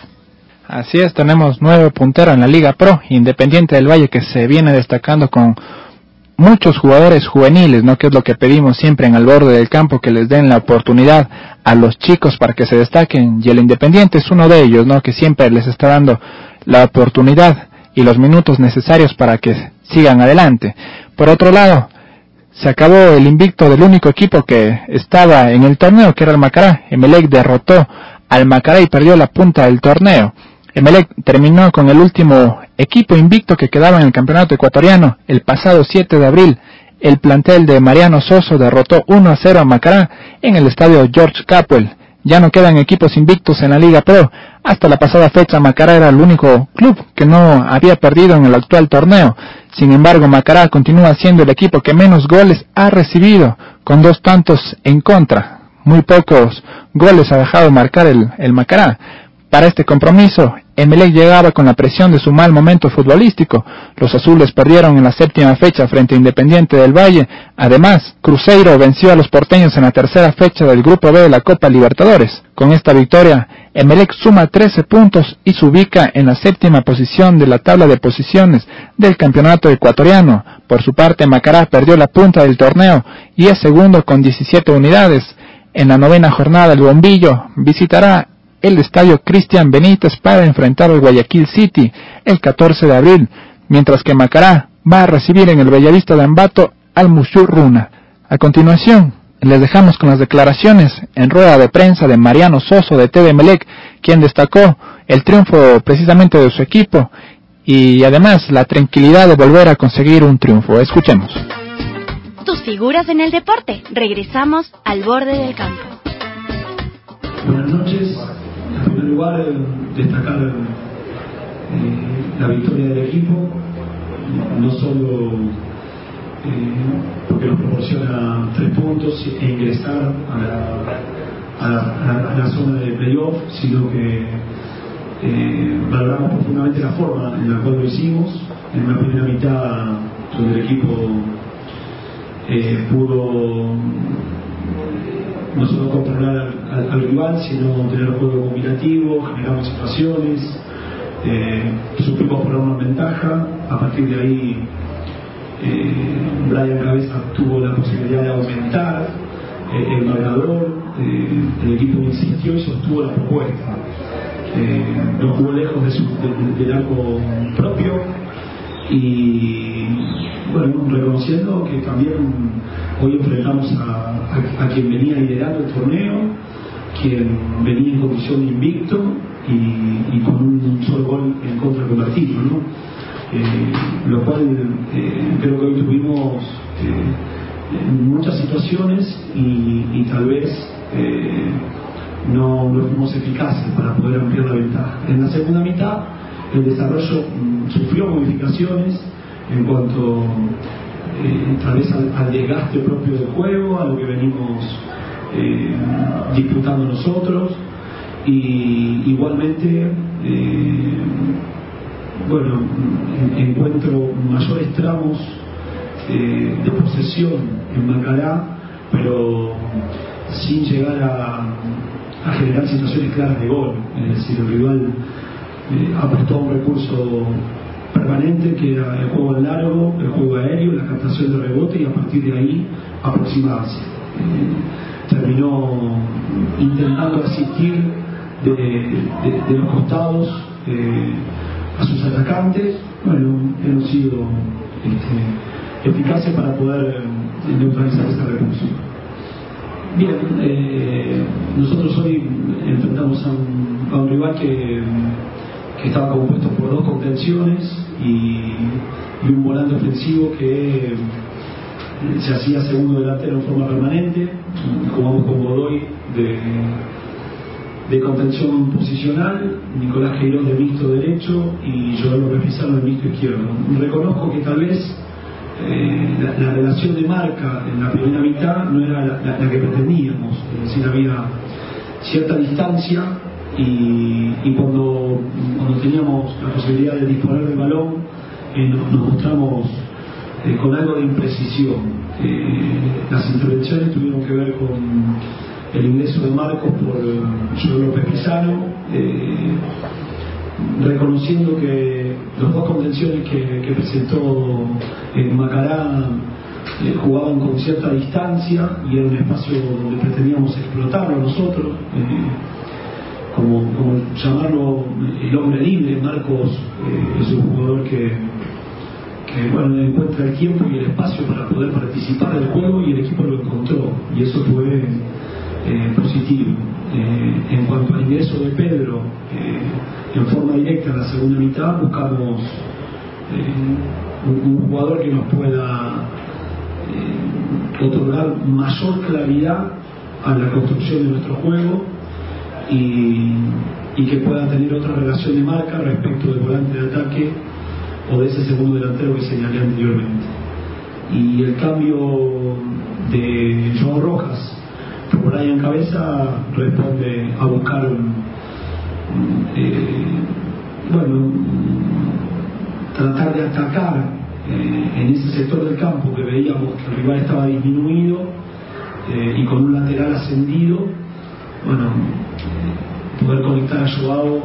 Así es, tenemos 9 punteros en la Liga Pro, Independiente del Valle que se viene destacando con muchos jugadores juveniles, ¿no? Que es lo que pedimos siempre en el borde del campo, que les den la oportunidad a los chicos para que se destaquen, y el Independiente es uno de ellos, ¿no? Que siempre les está dando la oportunidad y los minutos necesarios para que sigan adelante. Por otro lado, se acabó el invicto del único equipo que estaba en el torneo, que era el Macará. Emelec derrotó al Macará y perdió la punta del torneo. Emelec terminó con el último equipo invicto que quedaba en el campeonato ecuatoriano. El pasado 7 de abril, el plantel de Mariano Soso derrotó 1-0 a Macará en el estadio George Capwell. Ya no quedan equipos invictos en la Liga Pro. Hasta la pasada fecha, Macará era el único club que no había perdido en el actual torneo. Sin embargo, Macará continúa siendo el equipo que menos goles ha recibido, con 2 tantos en contra. Muy pocos goles ha dejado marcar el Macará. Para este compromiso, Emelec llegaba con la presión de su mal momento futbolístico. Los azules perdieron en la 7ª fecha frente a Independiente del Valle. Además, Cruzeiro venció a los porteños en la 3ª fecha del Grupo B de la Copa Libertadores. Con esta victoria, Emelec suma 13 puntos y se ubica en la 7ª posición de la tabla de posiciones del campeonato ecuatoriano. Por su parte, Macará perdió la punta del torneo y es segundo con 17 unidades. En la 9ª jornada, el Bombillo visitará el estadio Cristian Benítez para enfrentar al Guayaquil City el 14 de abril, mientras que Macará va a recibir en el Bellavista de Ambato al Mushur Runa. A continuación, les dejamos con las declaraciones en rueda de prensa de Mariano Soso de TV Emelec, quien destacó el triunfo precisamente de su equipo y además la tranquilidad de volver a conseguir un triunfo. Escuchemos. Tus figuras en el deporte. Regresamos al borde del campo. Buenas noches. En primer lugar, destacar la victoria del equipo, no solo porque nos proporciona 3 puntos e ingresar a la zona de playoff, sino que valoramos profundamente la forma en la cual lo hicimos. En una primera mitad donde el equipo pudo no solo controlar al rival, sino tener juego combinativo, generamos situaciones, supimos poner una ventaja. A partir de ahí, Brian Cabeza tuvo la posibilidad de aumentar el marcador, el equipo insistió y sostuvo la propuesta. No jugó lejos del arco propio y bueno, reconociendo que también hoy enfrentamos a quien venía liderando el torneo, quien venía en condición de invicto y con un solo gol en contra convertido, ¿no? Lo cual creo que hoy tuvimos muchas situaciones y tal vez no fuimos eficaces para poder ampliar la ventaja. En la segunda mitad el desarrollo sufrió modificaciones en cuanto tal vez al desgaste propio del juego, a lo que venimos disputando nosotros, y igualmente encuentro mayores tramos de posesión en Macará, pero sin llegar a generar situaciones claras de gol. Es decir, el rival apostó a un recurso permanente que era el juego en largo, el juego aéreo, la captación de rebote, y a partir de ahí aproximarse. Terminó intentando asistir de los costados a sus atacantes. Hemos sido eficaces para poder neutralizar ese recurso. Bien, nosotros hoy enfrentamos a un rival que estaba compuesto por 2 contenciones y un volante ofensivo que se hacía segundo delantero en forma permanente. Jugamos con Godoy de contención posicional, Nicolás Queiroz de mixto derecho y Joel López Pizarro de mixto izquierdo. Reconozco que tal vez la relación de marca en la primera mitad no era la que pretendíamos, es decir, había cierta distancia y cuando teníamos la posibilidad de disponer del balón nos mostramos con algo de imprecisión. Las intervenciones tuvieron que ver con el ingreso de Marcos por Joel López Pizarro, reconociendo que los 2 contenciones que presentó Macará jugaban con cierta distancia y era un espacio donde pretendíamos explotarlo nosotros, como llamarlo el hombre libre. Marcos es un jugador que encuentra el tiempo y el espacio para poder participar del juego, y el equipo lo encontró, y eso fue positivo. En cuanto al ingreso de Pedro en forma directa en la segunda mitad, buscamos un jugador que nos pueda otorgar mayor claridad a la construcción de nuestro juego y que pueda tener otra relación de marca respecto del volante de ataque o de ese segundo delantero que señalé anteriormente. Y el cambio de João Rojas por Brian Cabeza responde a buscar tratar de atacar en ese sector del campo que veíamos que el rival estaba disminuido y con un lateral ascendido, poder conectar a Joao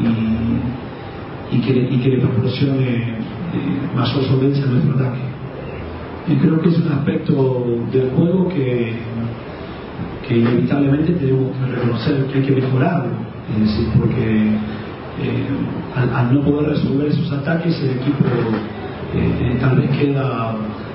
y que le proporcione mayor solvencia a nuestro ataque. Y creo que es un aspecto del juego que inevitablemente tenemos que reconocer que hay que mejorarlo, es decir, porque al no poder resolver esos ataques el equipo tal vez queda,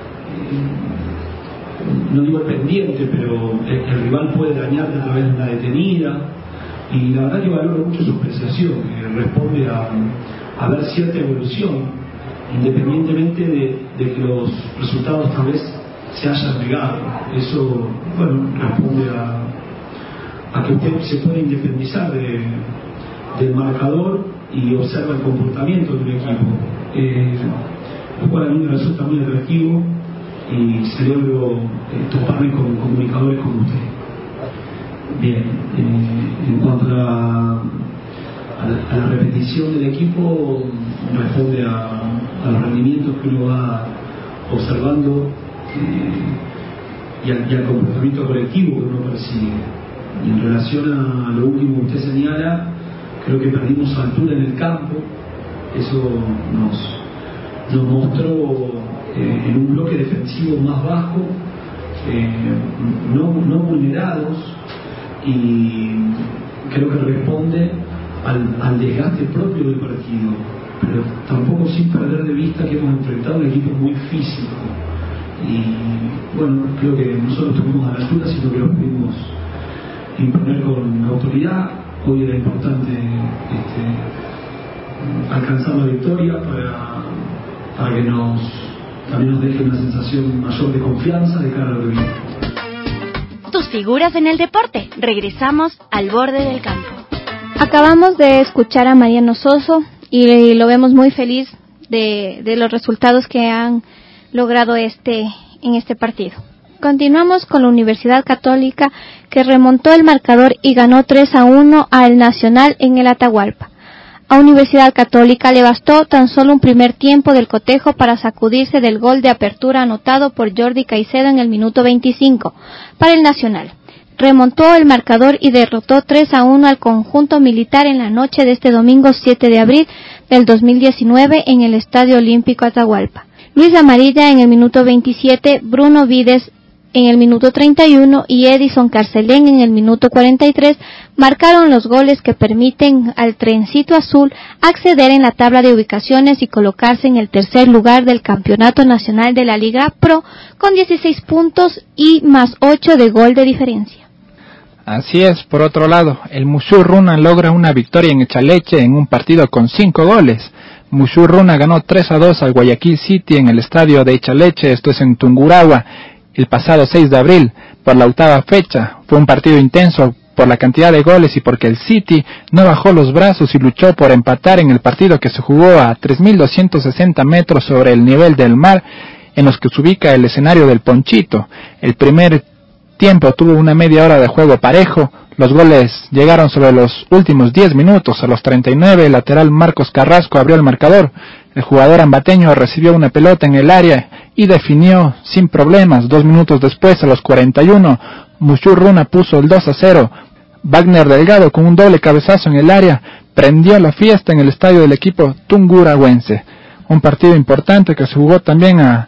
no digo pendiente, pero el rival puede dañarte a través de una detenida, y la verdad que valoro mucho su apreciación, que responde a ver cierta evolución independientemente de que los resultados tal vez se hayan negado. Eso responde a que usted se puede independizar del marcador y observa el comportamiento de un equipo, lo cual a mí me resulta muy atractivo y celebro toparme con comunicadores como usted. Bien, en cuanto a la repetición del equipo, responde a los rendimientos que uno va observando y al comportamiento colectivo que uno persigue. Y en relación a lo último que usted señala, creo que perdimos altura en el campo. Eso nos mostró en un bloque defensivo más bajo, no vulnerados, y creo que responde al desgaste propio del partido, pero tampoco sin perder de vista que hemos enfrentado un equipo muy físico, y creo que nosotros estuvimos a la altura, sino que lo pudimos imponer con autoridad. Hoy era importante alcanzar la victoria para que también nos deje una sensación mayor de confianza de cara a lo que viene. Tus figuras en el deporte. Regresamos al borde del campo. Acabamos de escuchar a Mariano Soso y lo vemos muy feliz de los resultados que han logrado en este partido. Continuamos con la Universidad Católica, que remontó el marcador y ganó 3-1 al Nacional en el Atahualpa. A Universidad Católica le bastó tan solo un primer tiempo del cotejo para sacudirse del gol de apertura anotado por Jordi Caicedo en el minuto 25 para el Nacional. Remontó el marcador y derrotó 3-1 al conjunto militar en la noche de este domingo 7 de abril del 2019 en el Estadio Olímpico Atahualpa. Luis Amarilla en el minuto 27, Bruno Vides en el minuto 31 y Edison Carcelén en el minuto 43 marcaron los goles que permiten al Trencito Azul acceder en la tabla de ubicaciones y colocarse en el tercer lugar del Campeonato Nacional de la Liga Pro con 16 puntos y más 8 de gol de diferencia. Así es. Por otro lado, el Mushu Runa logra una victoria en Echaleche en un partido con 5 goles. Mushu Runa ganó 3-2 al Guayaquil City en el estadio de Echaleche, esto es en Tungurahua, el pasado 6 de abril, por la 8ª fecha. Fue un partido intenso por la cantidad de goles y porque el City no bajó los brazos y luchó por empatar en el partido que se jugó a 3.260 metros sobre el nivel del mar, en los que se ubica el escenario del Ponchito. El primer tiempo tuvo una media hora de juego parejo. Los goles llegaron sobre los últimos 10 minutos. A los 39, el lateral Marcos Carrasco abrió el marcador. El jugador ambateño recibió una pelota en el área y definió sin problemas. 2 minutos después, a los 41, Mushu Runa puso el 2-0. Wagner Delgado, con un doble cabezazo en el área, prendió la fiesta en el estadio del equipo tungurahuense. Un partido importante que se jugó también a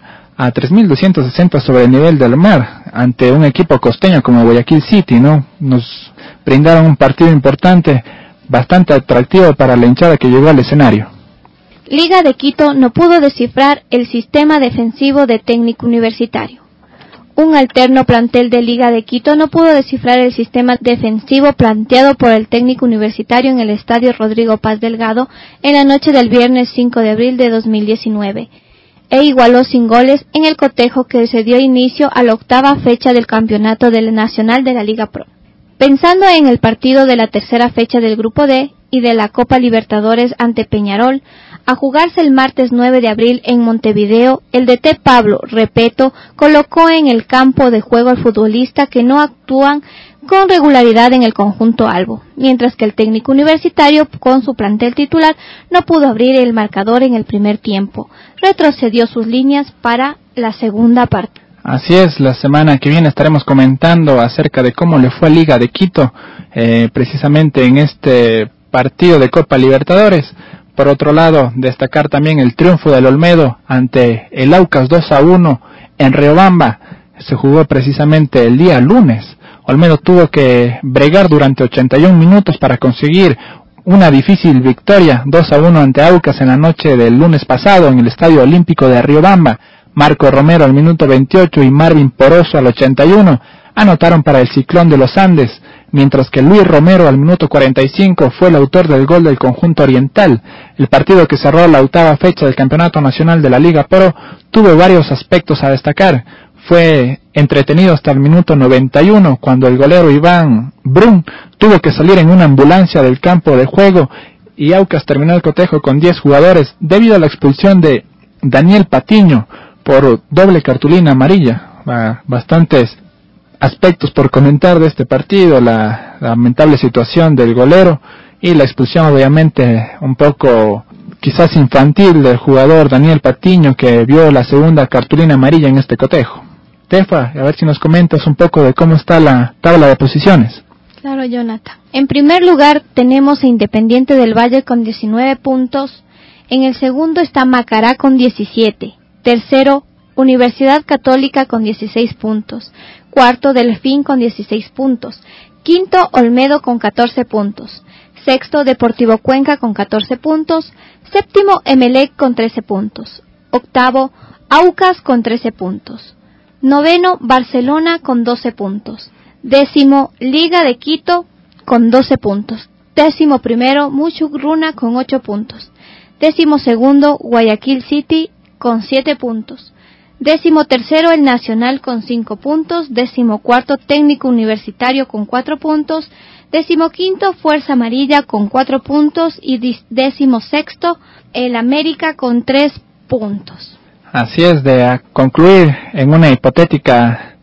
3.260 sobre el nivel del mar, ante un equipo costeño como Guayaquil City, ¿no? Nos brindaron un partido importante, bastante atractivo para la hinchada que llegó al escenario. Liga de Quito no pudo descifrar el sistema defensivo de Técnico Universitario. Un alterno plantel de Liga de Quito no pudo descifrar el sistema defensivo planteado por el Técnico Universitario en el estadio Rodrigo Paz Delgado en la noche del viernes 5 de abril de 2019. E igualó sin goles en el cotejo que se dio inicio a la 8ª fecha del Campeonato Nacional de la Liga Pro. Pensando en el partido de la tercera fecha del Grupo D y de la Copa Libertadores ante Peñarol, a jugarse el martes 9 de abril en Montevideo, el DT Pablo Repeto colocó en el campo de juego al futbolista que no actúan con regularidad en el conjunto albo, mientras que el técnico universitario, con su plantel titular, no pudo abrir el marcador en el primer tiempo. Retrocedió sus líneas para la segunda parte. Así es, la semana que viene estaremos comentando acerca de cómo le fue a Liga de Quito, precisamente en este partido de Copa Libertadores. Por otro lado, destacar también el triunfo del Olmedo ante el Aucas 2-1 en Riobamba. Se jugó precisamente el día lunes. Olmedo tuvo que bregar durante 81 minutos para conseguir una difícil victoria 2-1 ante Aucas en la noche del lunes pasado en el Estadio Olímpico de Riobamba. Marco Romero al minuto 28 y Marvin Poroso al 81 anotaron para el Ciclón de los Andes, mientras que Luis Romero al minuto 45 fue el autor del gol del conjunto oriental. El partido que cerró la 8ª fecha del Campeonato Nacional de la Liga Pro tuvo varios aspectos a destacar. Fue entretenido hasta el minuto 91, cuando el golero Iván Brun tuvo que salir en una ambulancia del campo de juego y Aucas terminó el cotejo con 10 jugadores debido a la expulsión de Daniel Patiño por doble cartulina amarilla. Bastantes aspectos por comentar de este partido: la lamentable situación del golero y la expulsión obviamente un poco quizás infantil del jugador Daniel Patiño, que vio la segunda cartulina amarilla en este cotejo. Tefa, a ver si nos comentas un poco de cómo está la tabla de posiciones. Claro, Jonathan. En primer lugar tenemos a Independiente del Valle con 19 puntos. En el segundo está Macará con 17. Tercero, Universidad Católica con 16 puntos. Cuarto, Delfín con 16 puntos. Quinto, Olmedo con 14 puntos. Sexto, Deportivo Cuenca con 14 puntos. Séptimo, Emelec con 13 puntos. Octavo, Aucas con 13 puntos. Noveno, Barcelona con 12 puntos. Décimo, Liga de Quito con 12 puntos. Décimo primero, Mushu Runa con 8 puntos. Décimo segundo, Guayaquil City con 7 puntos. Décimo tercero, el Nacional con 5 puntos. Décimo cuarto, Técnico Universitario con 4 puntos. Décimo quinto, Fuerza Amarilla con 4 puntos. Y décimo sexto, el América con 3 puntos. Así es, de concluir en una hipotética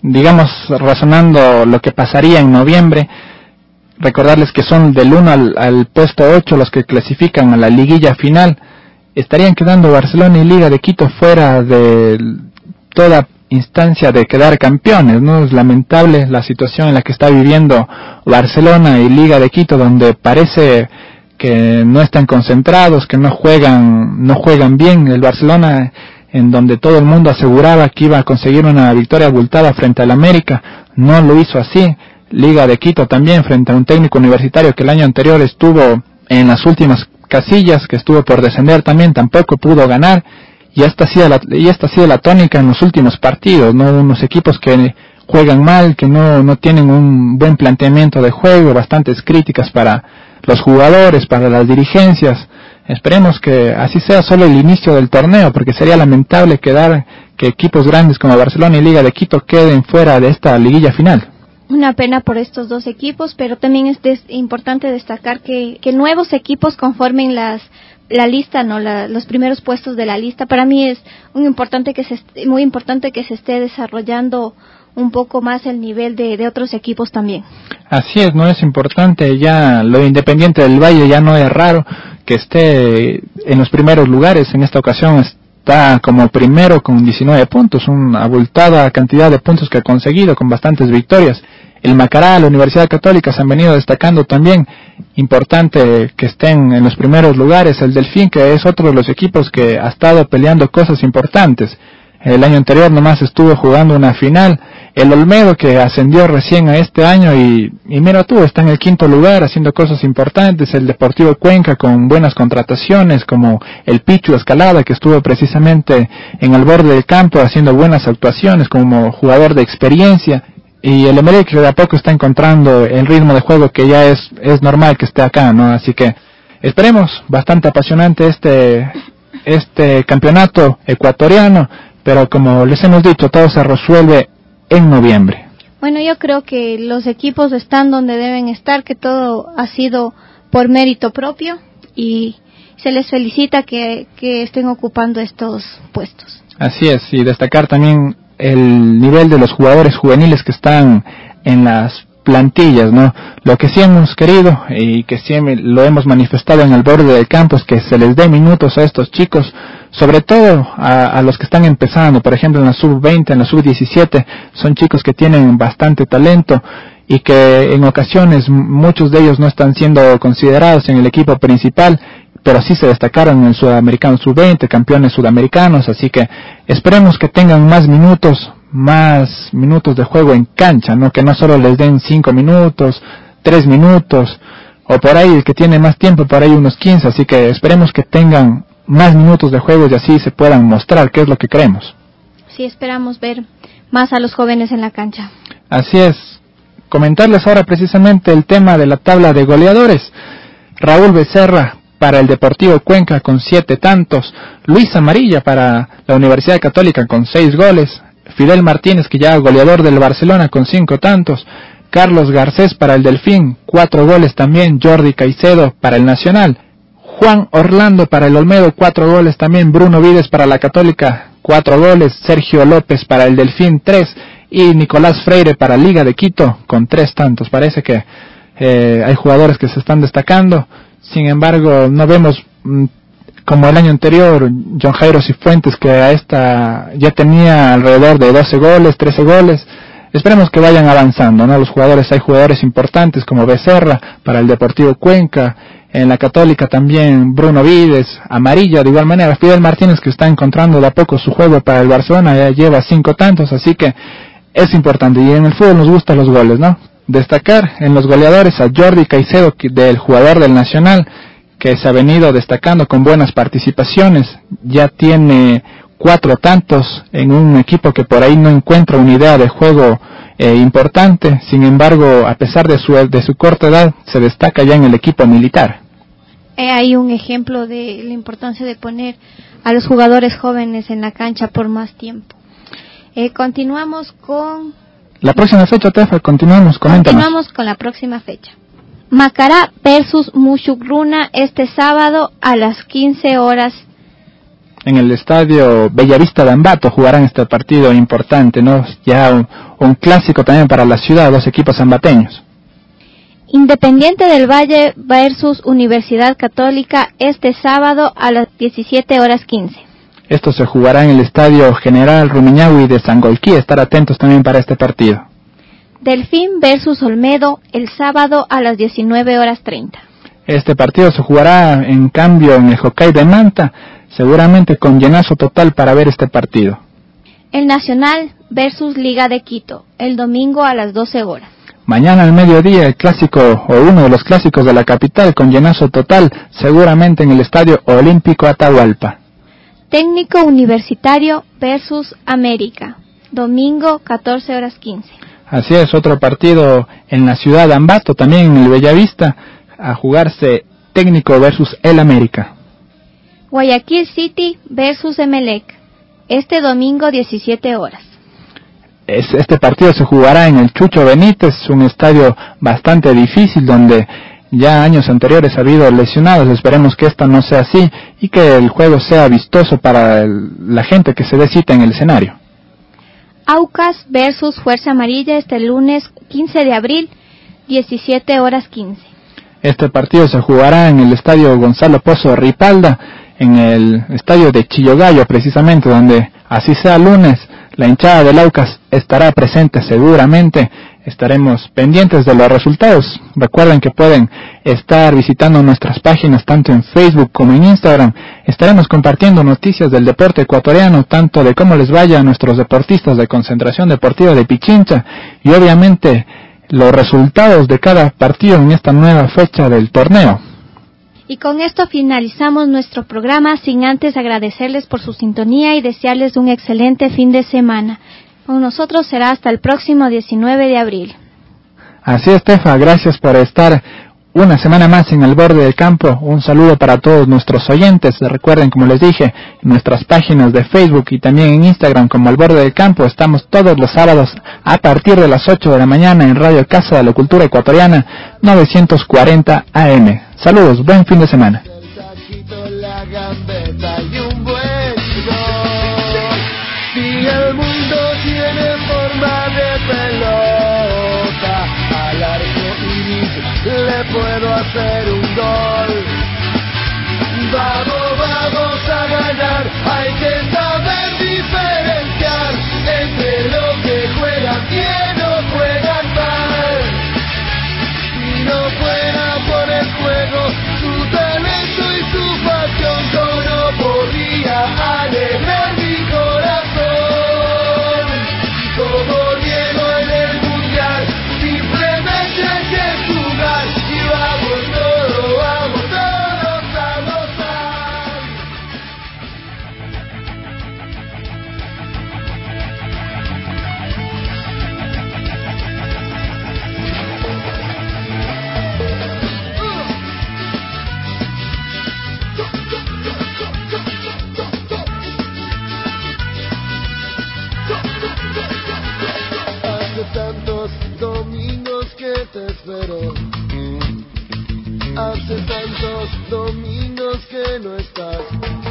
digamos, razonando lo que pasaría en noviembre, recordarles que son del 1 al puesto 8 los que clasifican a la liguilla final. Estarían quedando Barcelona y Liga de Quito fuera de toda instancia de quedar campeones, ¿no? Es lamentable la situación en la que está viviendo Barcelona y Liga de Quito, donde parece que no están concentrados, que no juegan bien. El Barcelona, en donde todo el mundo aseguraba que iba a conseguir una victoria abultada frente al América, no lo hizo así. Liga de Quito también, frente a un técnico universitario que el año anterior estuvo en las últimas casillas, que estuvo por descender también, tampoco pudo ganar. Y esta ha sido la tónica en los últimos partidos, ¿no? Unos equipos que juegan mal, que no tienen un buen planteamiento de juego, bastantes críticas para los jugadores, para las dirigencias. Esperemos que así sea solo el inicio del torneo, porque sería lamentable que equipos grandes como Barcelona y Liga de Quito queden fuera de esta liguilla final. Una pena por estos dos equipos, pero también es importante destacar que nuevos equipos conformen la lista, no los primeros puestos de la lista. Para mí es muy importante que se esté desarrollando un poco más el nivel de otros equipos también. Así es, no es importante, ya lo Independiente del Valle ya no es raro que esté en los primeros lugares. En esta ocasión está como primero con 19 puntos, una abultada cantidad de puntos que ha conseguido con bastantes victorias. El Macará, la Universidad Católica se han venido destacando también, importante que estén en los primeros lugares. El Delfín, que es otro de los equipos que ha estado peleando cosas importantes. El año anterior nomás estuvo jugando una final. El Olmedo, que ascendió recién a este año y mira tú, está en el 5º lugar haciendo cosas importantes. El Deportivo Cuenca con buenas contrataciones, como el Pichu Escalada, que estuvo precisamente en el borde del campo haciendo buenas actuaciones como jugador de experiencia. Y el Emelec, que de a poco está encontrando el ritmo de juego que ya es normal que esté acá, ¿no? Así que esperemos, bastante apasionante este campeonato ecuatoriano, pero como les hemos dicho, todo se resuelve en noviembre. Bueno, yo creo que los equipos están donde deben estar, que todo ha sido por mérito propio y se les felicita que estén ocupando estos puestos. Así es, y destacar también el nivel de los jugadores juveniles que están en las plantillas, ¿no? Lo que sí hemos querido y que siempre lo hemos manifestado en el borde del campo es que se les dé minutos a estos chicos, sobre todo a los que están empezando. Por ejemplo, en la sub-20, en la sub-17, son chicos que tienen bastante talento y que en ocasiones muchos de ellos no están siendo considerados en el equipo principal, pero sí se destacaron en el Sudamericano Sub-20, campeones sudamericanos. Así que esperemos que tengan más minutos de juego en cancha, ¿no? Que no solo les den 5 minutos, 3 minutos, o por ahí el que tiene más tiempo, por ahí unos 15, así que esperemos que tengan más minutos de juego y así se puedan mostrar, que es lo que queremos. Sí, esperamos ver más a los jóvenes en la cancha. Así es. Comentarles ahora precisamente el tema de la tabla de goleadores. Raúl Becerra para el Deportivo Cuenca con 7 tantos, Luis Amarilla para la Universidad Católica con 6 goles, Fidel Martínez, que ya goleador del Barcelona, con 5 tantos, Carlos Garcés para el Delfín, 4 goles también, Jordi Caicedo para el Nacional, Juan Orlando para el Olmedo, 4 goles también, Bruno Vides para la Católica, 4 goles, Sergio López para el Delfín, 3, y Nicolás Freire para Liga de Quito con 3 tantos. Parece que hay jugadores que se están destacando. Sin embargo, no vemos como el año anterior, John Jairo Cifuentes, que ya tenía alrededor de 12 goles, 13 goles. Esperemos que vayan avanzando, ¿no? Hay jugadores importantes como Becerra para el Deportivo Cuenca, en la Católica también Bruno Vides, Amarilla de igual manera, Fidel Martínez, que está encontrando de a poco su juego para el Barcelona, ya lleva 5 tantos, así que es importante. Y en el fútbol nos gustan los goles, ¿no? Destacar en los goleadores a Jordi Caicedo, del jugador del Nacional, que se ha venido destacando con buenas participaciones, ya tiene 4 tantos en un equipo que por ahí no encuentra una idea de juego importante. Sin embargo, a pesar de su corta edad, se destaca ya en el equipo militar. Hay un ejemplo de la importancia de poner a los jugadores jóvenes en la cancha por más tiempo. Continuamos con la próxima fecha, Tefa, coméntanos. Continuamos con la próxima fecha. Macará versus Muchugruna este sábado a las 15 horas en el estadio Bellavista de Ambato jugarán este partido importante, ¿no? Ya un clásico también para la ciudad, dos equipos ambateños. Independiente del Valle versus Universidad Católica este sábado a las 17:15. Esto se jugará en el estadio General Rumiñahui de Sangolquí, estar atentos también para este partido. Delfín versus Olmedo el sábado a las 19:30. Este partido se jugará en cambio en el Hokkaido de Manta, seguramente con llenazo total para ver este partido. El Nacional versus Liga de Quito, el domingo a las 12 horas. Mañana al mediodía el clásico o uno de los clásicos de la capital con llenazo total, seguramente en el Estadio Olímpico Atahualpa. Técnico Universitario versus América, domingo 14:15. Así es, otro partido en la ciudad de Ambato, también en el Bellavista, a jugarse Técnico versus el América. Guayaquil City versus Emelec, este domingo 17 horas. Este partido se jugará en el Chucho Benítez, un estadio bastante difícil donde ya años anteriores ha habido lesionados. Esperemos que esto no sea así y que el juego sea vistoso para la gente que se dé cita en el escenario. Aucas versus Fuerza Amarilla este lunes 15 de abril, 17:15. Este partido se jugará en el estadio Gonzalo Pozo Ripalda, en el estadio de Chillogallo precisamente, donde así sea lunes, la hinchada del Aucas estará presente seguramente. Estaremos pendientes de los resultados. Recuerden que pueden estar visitando nuestras páginas tanto en Facebook como en Instagram. Estaremos compartiendo noticias del deporte ecuatoriano, tanto de cómo les vaya a nuestros deportistas de Concentración Deportiva de Pichincha y obviamente los resultados de cada partido en esta nueva fecha del torneo. Y con esto finalizamos nuestro programa, sin antes agradecerles por su sintonía y desearles un excelente fin de semana. Con nosotros será hasta el próximo 19 de abril. Así es, Tefa, gracias por estar una semana más en El Borde del Campo. Un saludo para todos nuestros oyentes. Recuerden, como les dije, en nuestras páginas de Facebook y también en Instagram como El Borde del Campo. Estamos todos los sábados a partir de las 8 de la mañana en Radio Casa de la Cultura Ecuatoriana 940 AM. Saludos, buen fin de semana. Si el mundo tiene forma de pelota, al arco iris le puedo hacer un gol. Vamos a ganar, hay que saber diferenciar entre lo que juegan bien o juegan mal. Si no fuera por el juego, su talento y su pasión, yo no podría alegrar mi corazón. Como Diego en el mundial, simplemente hay que jugar y vamos todos a gozar. Hace tantos domingos que te espero, hace tantos domingos que no estás.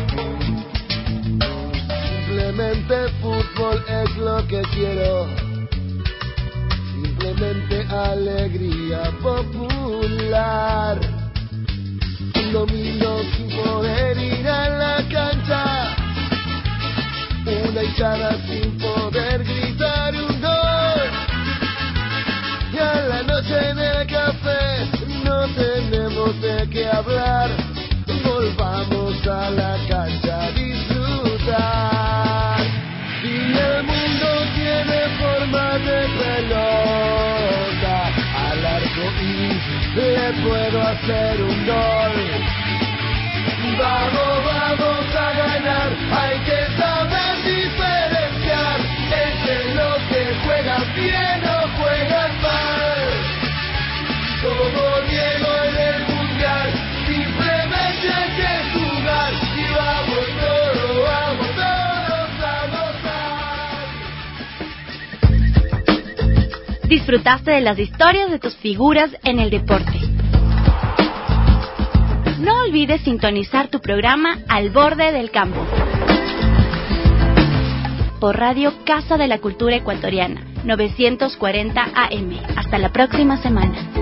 Simplemente fútbol es lo que quiero, simplemente alegría popular. Un domingo sin poder ir a la cancha, una hinchada sin poder gritar un gol. Y a la noche en el café no tenemos de qué hablar. Volvamos a la cancha a disfrutar. Si el mundo tiene forma de pelota, al arco iris le puedo hacer un gol. Vamos a ganar, hay que saber diferenciar entre los que juegan bien o juegan mal. Como Diego en el mundial, simplemente hay que jugar y vamos todos a gozar. Disfrutaste de las historias de tus figuras en el deporte. No olvides sintonizar tu programa Al Borde del Campo. por Radio Casa de la Cultura Ecuatoriana, 940 AM. Hasta la próxima semana.